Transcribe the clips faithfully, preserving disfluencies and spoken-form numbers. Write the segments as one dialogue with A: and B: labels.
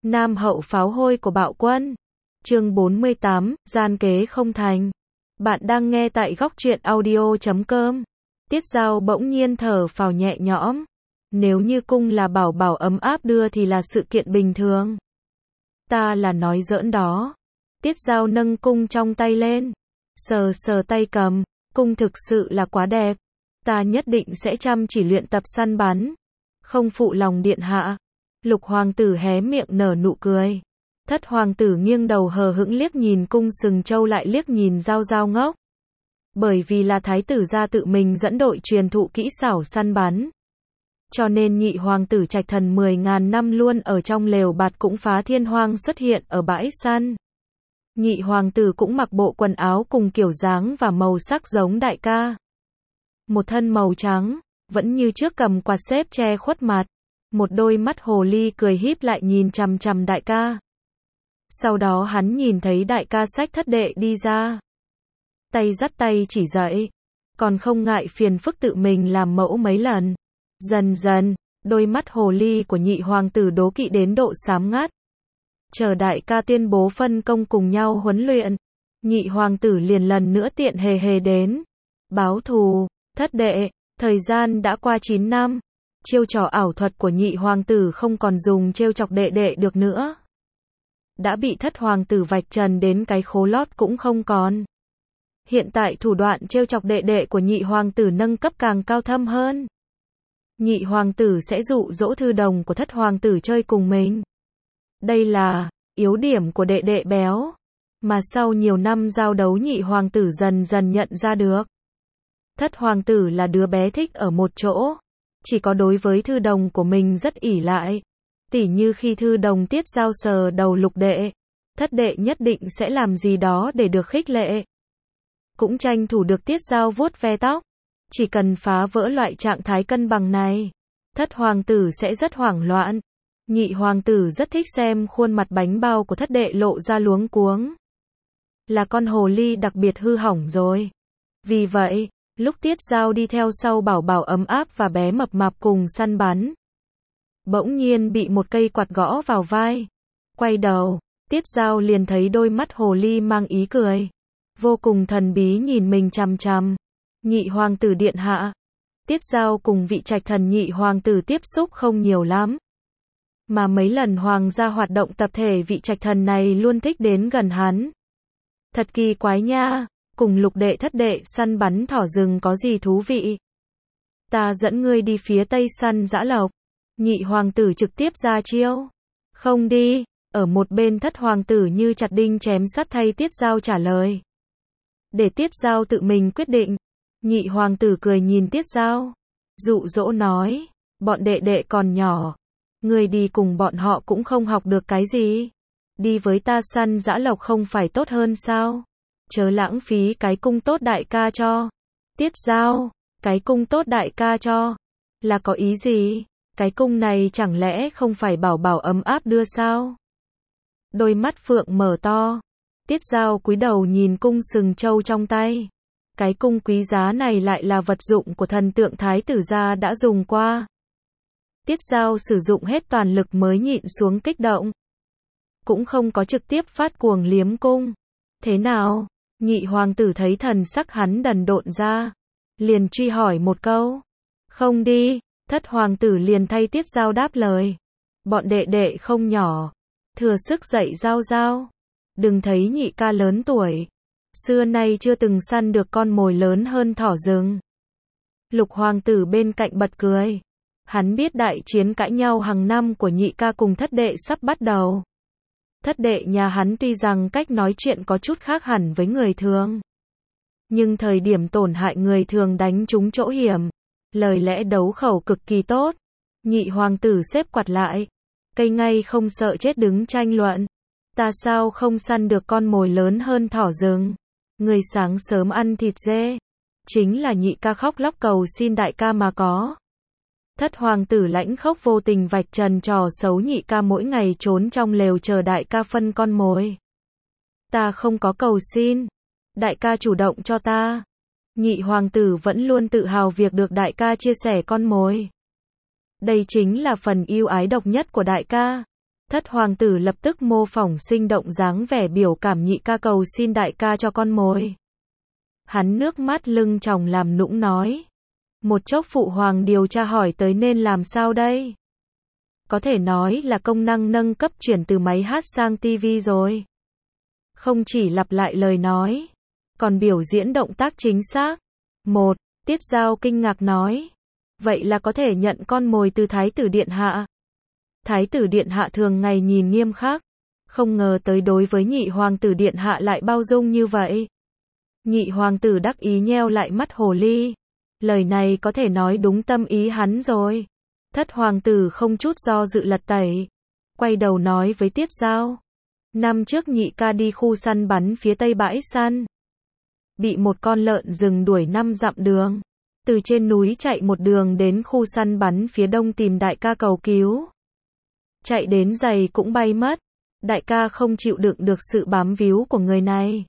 A: Nam hậu pháo hôi của bạo quân. Chương bốn mươi tám, gian kế không thành. Bạn đang nghe tại góc truyện audio chấm com. Tiết Dao bỗng nhiên thở phào nhẹ nhõm. Nếu như cung là bảo bảo ấm áp đưa thì là sự kiện bình thường. Ta là nói giỡn đó. Tiết Dao nâng cung trong tay lên. Sờ sờ tay cầm, cung thực sự là quá đẹp. Ta nhất định sẽ chăm chỉ luyện tập săn bắn. Không phụ lòng điện hạ. Lục hoàng tử hé miệng nở nụ cười. Thất hoàng tử nghiêng đầu hờ hững liếc nhìn cung sừng châu lại liếc nhìn Dao Dao ngốc. Bởi vì là thái tử gia tự mình dẫn đội truyền thụ kỹ xảo săn bắn. Cho nên nhị hoàng tử Trạch Thần mười ngàn năm luôn ở trong lều bạt cũng phá thiên hoang xuất hiện ở bãi săn. Nhị hoàng tử cũng mặc bộ quần áo cùng kiểu dáng và màu sắc giống đại ca. Một thân màu trắng, vẫn như trước cầm quạt xếp che khuất mặt. Một đôi mắt hồ ly cười híp lại nhìn chằm chằm đại ca. Sau đó hắn nhìn thấy đại ca xách thất đệ đi ra. Tay dắt tay chỉ dạy. Còn không ngại phiền phức tự mình làm mẫu mấy lần. Dần dần, đôi mắt hồ ly của nhị hoàng tử đố kỵ đến độ xám ngắt. Chờ đại ca tuyên bố phân công cùng nhau huấn luyện. Nhị hoàng tử liền lần nữa tiện hề hề đến. Báo thù, thất đệ, thời gian đã qua chín năm. Chiêu trò ảo thuật của nhị hoàng tử không còn dùng trêu chọc đệ đệ được nữa. Đã bị thất hoàng tử vạch trần đến cái khố lót cũng không còn. Hiện tại thủ đoạn trêu chọc đệ đệ của nhị hoàng tử nâng cấp càng cao thâm hơn. Nhị hoàng tử sẽ dụ dỗ thư đồng của thất hoàng tử chơi cùng mình. Đây là yếu điểm của đệ đệ béo. Mà sau nhiều năm giao đấu nhị hoàng tử dần dần nhận ra được. Thất hoàng tử là đứa bé thích ở một chỗ. Chỉ có đối với thư đồng của mình rất ỷ lại. Tỉ như khi thư đồng Tiết Dao sờ đầu lục đệ. Thất đệ nhất định sẽ làm gì đó để được khích lệ. Cũng tranh thủ được Tiết Dao vuốt ve tóc. Chỉ cần phá vỡ loại trạng thái cân bằng này. Thất hoàng tử sẽ rất hoảng loạn. Nhị hoàng tử rất thích xem khuôn mặt bánh bao của thất đệ lộ ra luống cuống. Là con hồ ly đặc biệt hư hỏng rồi. Vì vậy, lúc Tiết Dao đi theo sau bảo bảo ấm áp và bé mập mạp cùng săn bắn. Bỗng nhiên bị một cây quạt gõ vào vai. Quay đầu, Tiết Dao liền thấy đôi mắt hồ ly mang ý cười. Vô cùng thần bí nhìn mình chằm chằm. Nhị hoàng tử điện hạ. Tiết Dao cùng vị Trạch Thần nhị hoàng tử tiếp xúc không nhiều lắm. Mà mấy lần hoàng gia hoạt động tập thể vị Trạch Thần này luôn thích đến gần hắn. Thật kỳ quái nha. Cùng lục đệ thất đệ săn bắn thỏ rừng có gì thú vị. Ta dẫn ngươi đi phía tây săn dã lộc. Nhị hoàng tử trực tiếp ra chiêu. Không đi. Ở một bên thất hoàng tử như chặt đinh chém sắt thay Tiết Dao trả lời. Để Tiết Dao tự mình quyết định. Nhị hoàng tử cười nhìn Tiết Dao. Dụ dỗ nói. Bọn đệ đệ còn nhỏ. Ngươi đi cùng bọn họ cũng không học được cái gì. Đi với ta săn dã lộc không phải tốt hơn sao? Chớ lãng phí cái cung tốt đại ca cho. Tiết Dao, cái cung tốt đại ca cho. Là có ý gì? Cái cung này chẳng lẽ không phải bảo bảo ấm áp đưa sao? Đôi mắt phượng mở to. Tiết Dao cúi đầu nhìn cung sừng châu trong tay. Cái cung quý giá này lại là vật dụng của thần tượng thái tử gia đã dùng qua. Tiết Dao sử dụng hết toàn lực mới nhịn xuống kích động. Cũng không có trực tiếp phát cuồng liếm cung. Thế nào? Nhị hoàng tử thấy thần sắc hắn đần độn ra. Liền truy hỏi một câu. Không đi. Thất hoàng tử liền thay Tiết Dao đáp lời. Bọn đệ đệ không nhỏ. Thừa sức dạy Dao Dao. Đừng thấy nhị ca lớn tuổi. Xưa nay chưa từng săn được con mồi lớn hơn thỏ rừng. Lục hoàng tử bên cạnh bật cười. Hắn biết đại chiến cãi nhau hàng năm của nhị ca cùng thất đệ sắp bắt đầu. Thất đệ nhà hắn tuy rằng cách nói chuyện có chút khác hẳn với người thường. Nhưng thời điểm tổn hại người thường đánh trúng chỗ hiểm. Lời lẽ đấu khẩu cực kỳ tốt. Nhị hoàng tử xếp quạt lại. Cây ngay không sợ chết đứng tranh luận. Ta sao không săn được con mồi lớn hơn thỏ rừng. Người sáng sớm ăn thịt dê. Chính là nhị ca khóc lóc cầu xin đại ca mà có. Thất hoàng tử lãnh khốc vô tình vạch trần trò xấu nhị ca mỗi ngày trốn trong lều chờ đại ca phân con mồi. Ta không có cầu xin. Đại ca chủ động cho ta. Nhị hoàng tử vẫn luôn tự hào việc được đại ca chia sẻ con mồi. Đây chính là phần yêu ái độc nhất của đại ca. Thất hoàng tử lập tức mô phỏng sinh động dáng vẻ biểu cảm nhị ca cầu xin đại ca cho con mồi. Hắn nước mắt lưng tròng làm nũng nói. Một chốc phụ hoàng điều tra hỏi tới nên làm sao đây? Có thể nói là công năng nâng cấp chuyển từ máy hát sang tivi rồi. Không chỉ lặp lại lời nói, còn biểu diễn động tác chính xác. Một, Tiết Giao kinh ngạc nói. Vậy là có thể nhận con mồi từ Thái tử Điện Hạ. Thái tử Điện Hạ thường ngày nhìn nghiêm khắc. Không ngờ tới đối với nhị hoàng tử Điện Hạ lại bao dung như vậy. Nhị hoàng tử đắc ý nheo lại mắt hồ ly. Lời này có thể nói đúng tâm ý hắn rồi. Thất hoàng tử không chút do dự lật tẩy. Quay đầu nói với Tiết Giao. Năm trước nhị ca đi khu săn bắn phía tây bãi săn. Bị một con lợn rừng đuổi năm dặm đường. Từ trên núi chạy một đường đến khu săn bắn phía đông tìm đại ca cầu cứu. Chạy đến giày cũng bay mất. Đại ca không chịu đựng được sự bám víu của người này.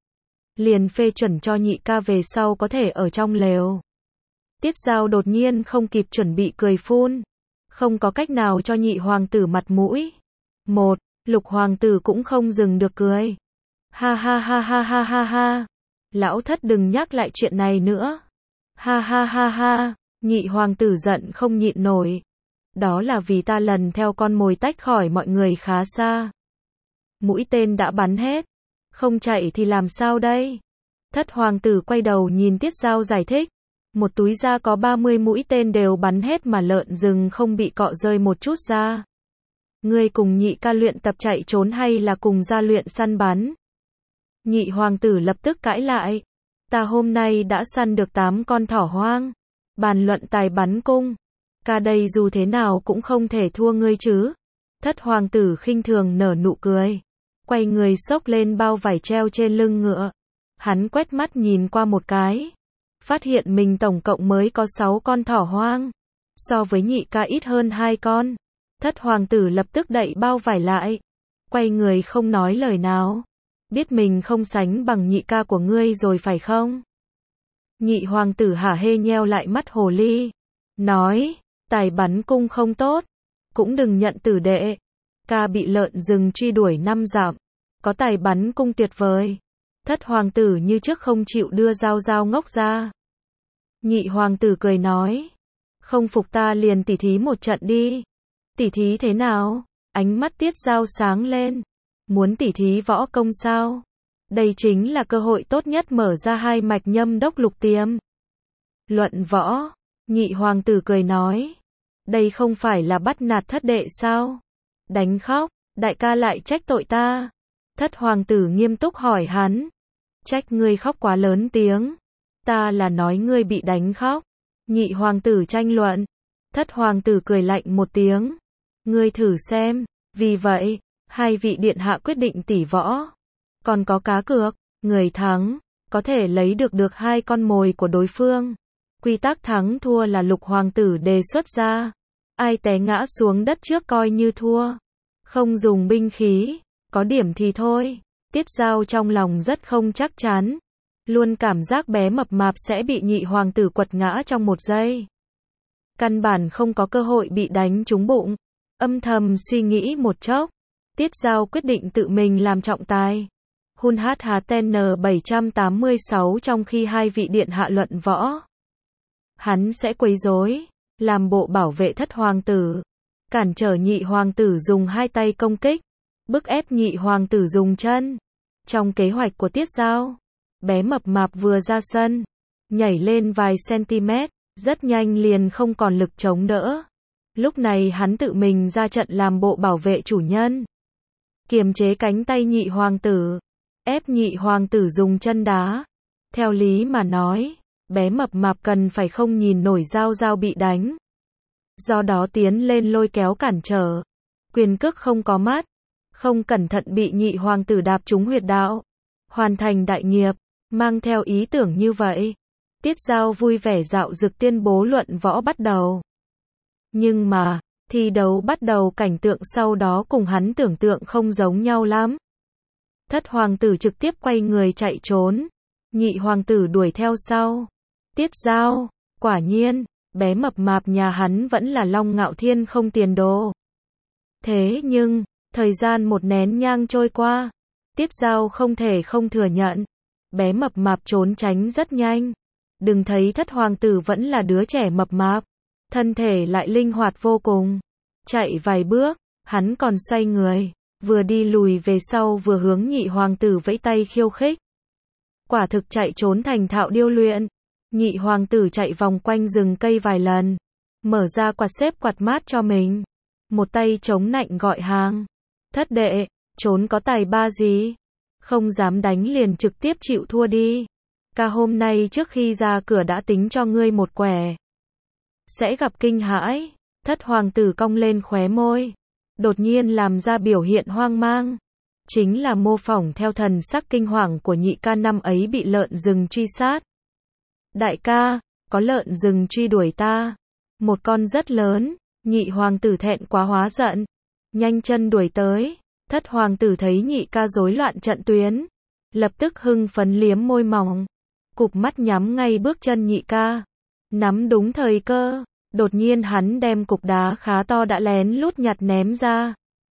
A: Liền phê chuẩn cho nhị ca về sau có thể ở trong lều. Tiết Giao đột nhiên không kịp chuẩn bị cười phun. Không có cách nào cho nhị hoàng tử mặt mũi. Một, Lục hoàng tử cũng không dừng được cười. Ha ha ha ha ha ha ha. Lão thất đừng nhắc lại chuyện này nữa. Ha ha ha ha. Nhị hoàng tử giận không nhịn nổi. Đó là vì ta lần theo con mồi tách khỏi mọi người khá xa. Mũi tên đã bắn hết. Không chạy thì làm sao đây? Thất hoàng tử quay đầu nhìn Tiết Giao giải thích. Một túi da có ba mươi mũi tên đều bắn hết mà lợn rừng không bị cọ rơi một chút ra. Ngươi cùng nhị ca luyện tập chạy trốn hay là cùng ra luyện săn bắn? Nhị hoàng tử lập tức cãi lại. Ta hôm nay đã săn được tám con thỏ hoang. Bàn luận tài bắn cung. Ca đây dù thế nào cũng không thể thua ngươi chứ. Thất hoàng tử khinh thường nở nụ cười. Quay người xốc lên bao vải treo trên lưng ngựa. Hắn quét mắt nhìn qua một cái. Phát hiện mình tổng cộng mới có sáu con thỏ hoang. So với nhị ca ít hơn hai con. Thất hoàng tử lập tức đậy bao vải lại. Quay người không nói lời nào. Biết mình không sánh bằng nhị ca của ngươi rồi phải không? Nhị hoàng tử hả hê nheo lại mắt hồ ly. Nói, tài bắn cung không tốt. Cũng đừng nhận tử đệ. Ca bị lợn rừng truy đuổi năm dặm. Có tài bắn cung tuyệt vời. Thất hoàng tử như trước không chịu đưa dao dao ngốc ra. Nhị hoàng tử cười nói. Không phục ta liền tỉ thí một trận đi. Tỉ thí thế nào? Ánh mắt Tiết Giao sáng lên. Muốn tỉ thí võ công sao? Đây chính là cơ hội tốt nhất mở ra hai mạch nhâm đốc lục tiêm. Luận võ. Nhị hoàng tử cười nói. Đây không phải là bắt nạt thất đệ sao? Đánh khóc. Đại ca lại trách tội ta. Thất hoàng tử nghiêm túc hỏi hắn. Trách ngươi khóc quá lớn tiếng. Ta là nói ngươi bị đánh khóc. Nhị hoàng tử tranh luận. Thất hoàng tử cười lạnh một tiếng. Ngươi thử xem. Vì vậy, hai vị điện hạ quyết định tỉ võ. Còn có cá cược. Người thắng có thể lấy được được hai con mồi của đối phương. Quy tắc thắng thua là lục hoàng tử đề xuất ra. Ai té ngã xuống đất trước coi như thua. Không dùng binh khí. Có điểm thì thôi. Tiết Giao trong lòng rất không chắc chắn. Luôn cảm giác bé mập mạp sẽ bị nhị hoàng tử quật ngã trong một giây. Căn bản không có cơ hội bị đánh trúng bụng. Âm thầm suy nghĩ một chốc. Tiết Giao quyết định tự mình làm trọng tài. Hun hát hà ten en bảy tám sáu trong khi hai vị điện hạ luận võ. Hắn sẽ quấy rối. Làm bộ bảo vệ thất hoàng tử. Cản trở nhị hoàng tử dùng hai tay công kích. Bức ép nhị hoàng tử dùng chân. Trong kế hoạch của Tiết Giao. Bé mập mạp vừa ra sân. Nhảy lên vài cm. Rất nhanh liền không còn lực chống đỡ. Lúc này hắn tự mình ra trận làm bộ bảo vệ chủ nhân. Kiềm chế cánh tay nhị hoàng tử. Ép nhị hoàng tử dùng chân đá. Theo lý mà nói, bé mập mạp cần phải không nhìn nổi Giao Giao bị đánh. Do đó tiến lên lôi kéo cản trở. Quyền cước không có mắt. Không cẩn thận bị nhị hoàng tử đạp trúng huyệt đạo. Hoàn thành đại nghiệp. Mang theo ý tưởng như vậy. Tiết Giao vui vẻ dạo dực tuyên bố luận võ bắt đầu. Nhưng mà, thi đấu bắt đầu cảnh tượng sau đó cùng hắn tưởng tượng không giống nhau lắm. Thất hoàng tử trực tiếp quay người chạy trốn. Nhị hoàng tử đuổi theo sau. Tiết Giao, quả nhiên, bé mập mạp nhà hắn vẫn là Long Ngạo Thiên không tiền đồ. Thế nhưng, Thời gian một nén nhang trôi qua, Tiết Giao không thể không thừa nhận, bé mập mạp trốn tránh rất nhanh. Đừng thấy thất hoàng tử vẫn là đứa trẻ mập mạp, thân thể lại linh hoạt vô cùng. Chạy vài bước, hắn còn xoay người, vừa đi lùi về sau vừa hướng nhị hoàng tử vẫy tay khiêu khích. Quả thực chạy trốn thành thạo điêu luyện. Nhị hoàng tử chạy vòng quanh rừng cây vài lần, mở ra quạt xếp quạt mát cho mình, một tay chống nạnh gọi hàng. Thất đệ, trốn có tài ba gì? Không dám đánh liền trực tiếp chịu thua đi. Ca hôm nay trước khi ra cửa đã tính cho ngươi một quẻ. Sẽ gặp kinh hãi. Thất hoàng tử cong lên khóe môi, đột nhiên làm ra biểu hiện hoang mang. Chính là mô phỏng theo thần sắc kinh hoàng của nhị ca năm ấy bị lợn rừng truy sát. Đại ca, có lợn rừng truy đuổi ta. Một con rất lớn. Nhị hoàng tử thẹn quá hóa giận, nhanh chân đuổi tới. Thất hoàng tử thấy nhị ca rối loạn trận tuyến, lập tức hưng phấn liếm môi mỏng, cụp mắt nhắm ngay bước chân nhị ca. Nắm đúng thời cơ, đột nhiên hắn đem cục đá khá to đã lén lút nhặt ném ra.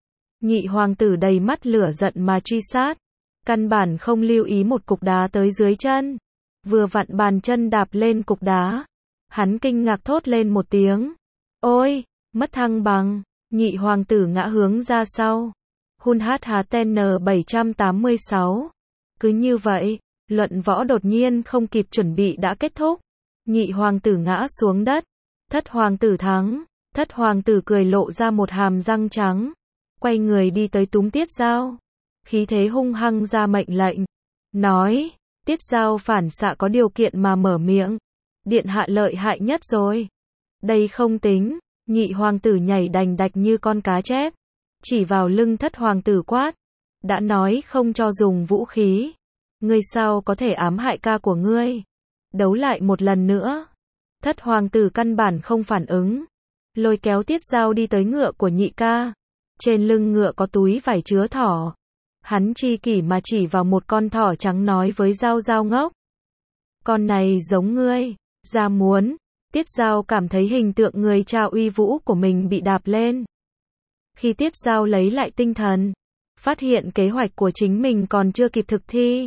A: Nhị hoàng tử đầy mắt lửa giận mà truy sát, căn bản không lưu ý một cục đá tới dưới chân. Vừa vặn bàn chân đạp lên cục đá, hắn kinh ngạc thốt lên một tiếng. Ôi, mất thăng bằng. Nhị hoàng tử ngã hướng ra sau. Hun hát há ten en bảy tám sáu. Cứ như vậy, luận võ đột nhiên không kịp chuẩn bị đã kết thúc. Nhị hoàng tử ngã xuống đất. Thất hoàng tử thắng. Thất hoàng tử cười lộ ra một hàm răng trắng, quay người đi tới túm Tiết Giao, khí thế hung hăng ra mệnh lệnh, nói. Tiết Giao phản xạ có điều kiện mà mở miệng. Điện hạ lợi hại nhất rồi. Đây không tính. Nhị hoàng tử nhảy đành đạch như con cá chép, chỉ vào lưng thất hoàng tử quát. Đã nói không cho dùng vũ khí. Ngươi sao có thể ám hại ca của ngươi? Đấu lại một lần nữa. Thất hoàng tử căn bản không phản ứng, lôi kéo Tiết Giao đi tới ngựa của nhị ca. Trên lưng ngựa có túi vải chứa thỏ. Hắn chi kỷ mà chỉ vào một con thỏ trắng nói với Giao Giao ngốc. Con này giống ngươi, ra muốn. Tiết Giao cảm thấy hình tượng người cha uy vũ của mình bị đạp lên. Khi Tiết Giao lấy lại tinh thần, phát hiện kế hoạch của chính mình còn chưa kịp thực thi,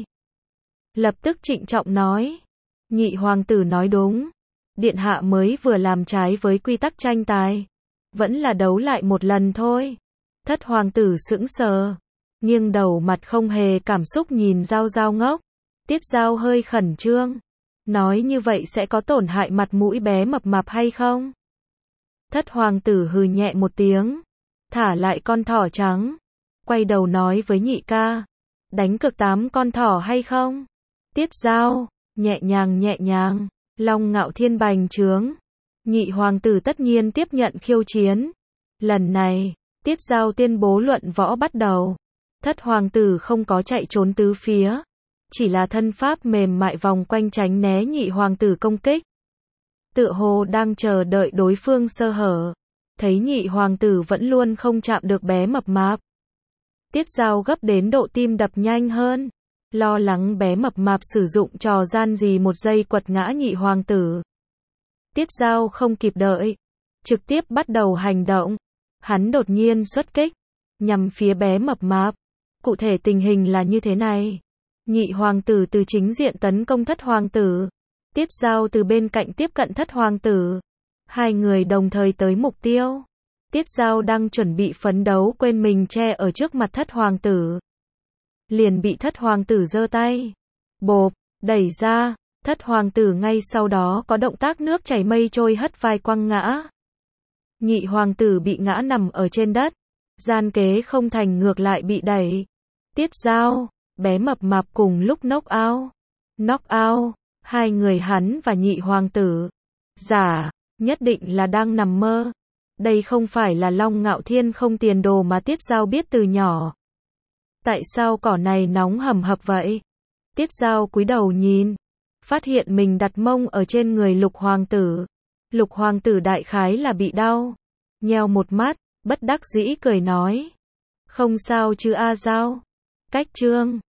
A: lập tức trịnh trọng nói. Nhị hoàng tử nói đúng. Điện hạ mới vừa làm trái với quy tắc tranh tài. Vẫn là đấu lại một lần thôi. Thất hoàng tử sững sờ, nghiêng đầu mặt không hề cảm xúc nhìn Giao Giao ngốc. Tiết Giao hơi khẩn trương, nói như vậy sẽ có tổn hại mặt mũi bé mập mạp hay không? Thất hoàng tử hừ nhẹ một tiếng, thả lại con thỏ trắng, quay đầu nói với nhị ca. Đánh cược tám con thỏ hay không? Tiết Giao, nhẹ nhàng nhẹ nhàng, Long Ngạo Thiên bành trướng. Nhị hoàng tử tất nhiên tiếp nhận khiêu chiến. Lần này, Tiết Giao tuyên bố luận võ bắt đầu. Thất hoàng tử không có chạy trốn tứ phía, chỉ là thân pháp mềm mại vòng quanh tránh né nhị hoàng tử công kích. Tựa hồ đang chờ đợi đối phương sơ hở. Thấy nhị hoàng tử vẫn luôn không chạm được bé mập mạp, Tiết Giao gấp đến độ tim đập nhanh hơn, lo lắng bé mập mạp sử dụng trò gian gì một giây quật ngã nhị hoàng tử. Tiết Giao không kịp đợi, trực tiếp bắt đầu hành động. Hắn đột nhiên xuất kích, nhằm phía bé mập mạp. Cụ thể tình hình là như thế này. Nhị hoàng tử từ chính diện tấn công thất hoàng tử. Tiết Giao từ bên cạnh tiếp cận thất hoàng tử. Hai người đồng thời tới mục tiêu. Tiết Giao đang chuẩn bị phấn đấu quên mình che ở trước mặt thất hoàng tử, liền bị thất hoàng tử giơ tay, bộp, đẩy ra. Thất hoàng tử ngay sau đó có động tác nước chảy mây trôi hất vai quăng ngã. Nhị hoàng tử bị ngã nằm ở trên đất. Gian kế không thành ngược lại bị đẩy. Tiết Giao, bé mập mạp cùng lúc knock out. Knock out, hai người hắn và nhị hoàng tử. Giả, nhất định là đang nằm mơ. Đây không phải là Long Ngạo Thiên không tiền đồ mà Tiết Giao biết từ nhỏ. Tại sao cỏ này nóng hầm hập vậy? Tiết Giao cúi đầu nhìn, phát hiện mình đặt mông ở trên người Lục hoàng tử. Lục hoàng tử đại khái là bị đau, nheo một mắt, bất đắc dĩ cười nói. Không sao chứ A Giao. Cách chương